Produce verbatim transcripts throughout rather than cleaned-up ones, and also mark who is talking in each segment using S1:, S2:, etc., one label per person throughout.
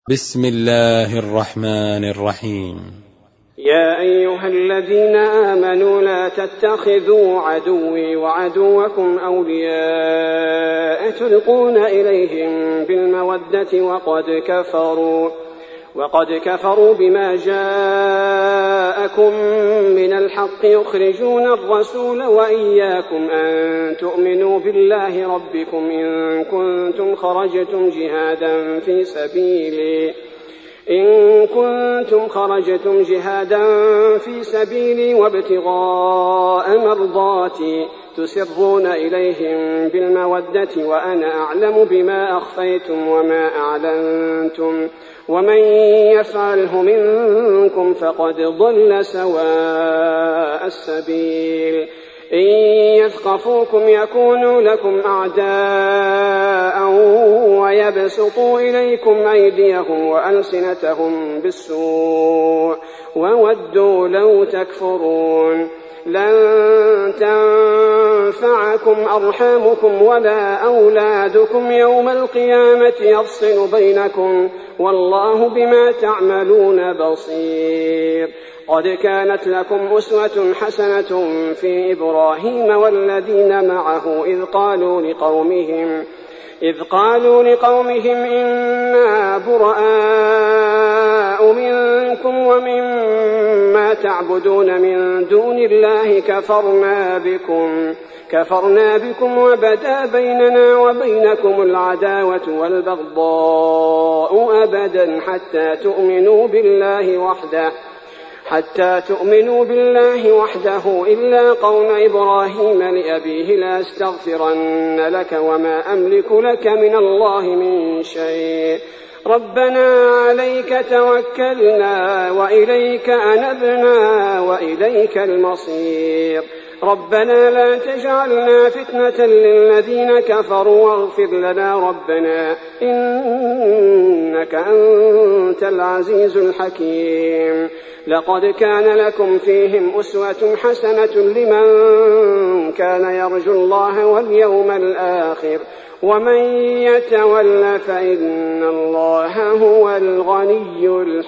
S1: بسم الله الرحمن الرحيم.
S2: يا أيها الذين آمنوا لا تتخذوا عدوي وعدوكم أولياء تلقون إليهم بالمودة وقد كفروا وقد كفروا بما جاءكم من الحق يخرجون الرسول وإياكم أن تؤمنوا بالله ربكم إن كنتم خرجتم جهادا في سبيلي إن كنتم خرجتم جهادا في سبيلي وابتغاء مرضاتي تسرون إليهم بالمودة وأنا أعلم بما أخفيتم وما أعلنتم ومن يفعله منكم فقد ضل سواء السبيل إن يثقفوكم يكونوا لكم أعداء ويبسطوا إليكم أيديهم وألسنتهم بالسوء وودوا لو تكفرون لن تنفعكم أرحامكم ولا أولادكم يوم القيامة يفصل بينكم والله بما تعملون بصير. قد كانت لكم أسوة حسنة في إبراهيم والذين معه إذ قالوا لقومهم إذ قالوا لقومهم إنا براء منكم ومما تعبدون من دون الله كفرنا بكم كفرنا بكم وبدا بيننا وبينكم العداوة والبغضاء أبدا حتى تؤمنوا بالله وحده حتى تؤمنوا بالله وحده إلا قول إبراهيم لأبيه لا أستغفرن لك وما أملك لك من الله من شيء ربنا عليك توكلنا وإليك أنبنا وإليك المصير ربنا لا تجعلنا فتنة للذين كفروا واغفر لنا ربنا إنك أنت العزيز الحكيم. لقد كان لكم فيهم أسوة حسنة لمن كان يرجو الله واليوم الآخر ومن يتول فإن الله هو الغني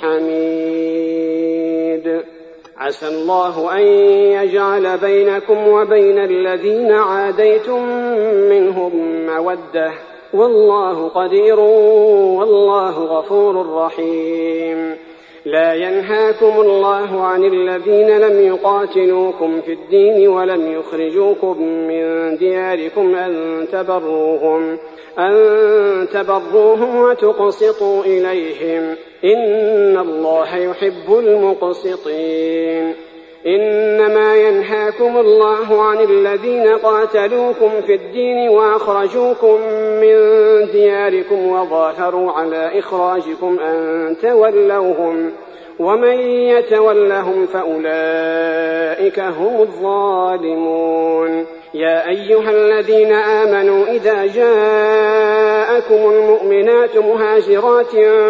S2: الحميد. عسى الله أن يجعل بينكم وبين الذين عاديتم منهم مودة والله قدير والله غفور رحيم. لا ينهاكم الله عن الذين لم يقاتلوكم في الدين ولم يخرجوكم من دياركم أن تبروهم أن تبروهم وتقسطوا إليهم إن الله يحب المقسطين. إنما ينهاكم الله عن الذين قاتلوكم في الدين وأخرجوكم من دياركم وظاهروا على إخراجكم أن تولوهم ومن يتولهم فأولئك هم الظالمون. يا أيها الذين آمنوا إذا جاءكم المؤمنات مهاجرات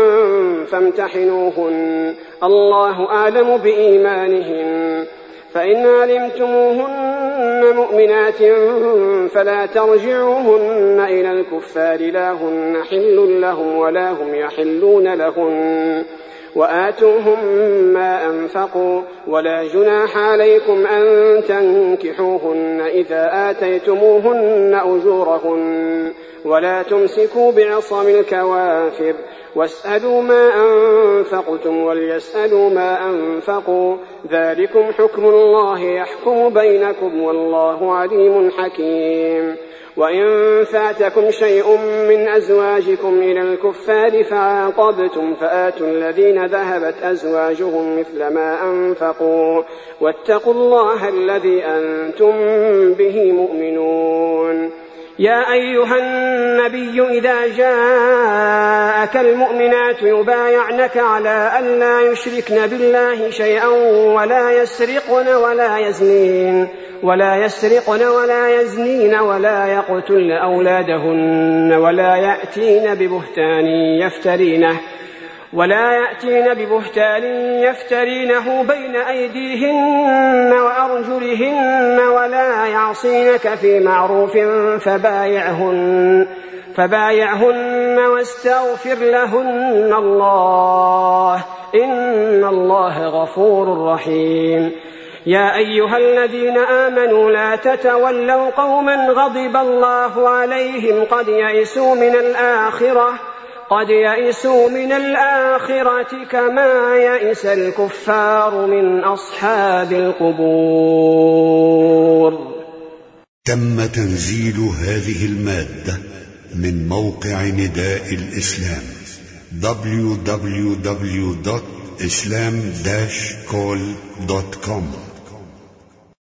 S2: فامتحنوهن الله أعلم بإيمانهن فإن علمتموهن مؤمنات فلا ترجعوهن إلى الكفار لا هن حل لهم ولا هم يحلون لهن وآتوهم ما أنفقوا ولا جناح عليكم أن تنكحوهن إذا آتيتموهن أجورهن ولا تمسكوا بعصم الكوافر واسألوا ما أنفقتم وليسألوا ما أنفقوا ذلكم حكم الله يحكم بينكم والله عليم حكيم. وإن فاتكم شيء من أزواجكم إلى الكفار فعاقبتم فآتوا الذين ذهبت أزواجهم مثل ما أنفقوا واتقوا الله الذي أنتم به مؤمنون. يا أيها النبي إذا جاءك المؤمنات يبايعنك على أن لا يشركن بالله شيئا ولا يسرقن ولا يزنين ولا يسرقن ولا يزنين ولا يقتلن أولادهن ولا يأتين ببهتان يفترينه ولا يأتين ببهتان يفترينه بين أيديهن وأرجلهن ولا يعصينك في معروف فبايعهن فبايعهن واستغفر لهن الله إن الله غفور رحيم. يا أيها الذين آمنوا لا تتولوا قوما غضب الله عليهم قد يئسوا من الآخرة قد يئسوا من الآخرة كما يئس الكفار من أصحاب القبور.
S3: تم تنزيل هذه المادة من موقع نداء الإسلام دبليو دبليو دبليو دوت إسلام داش كول دوت كوم.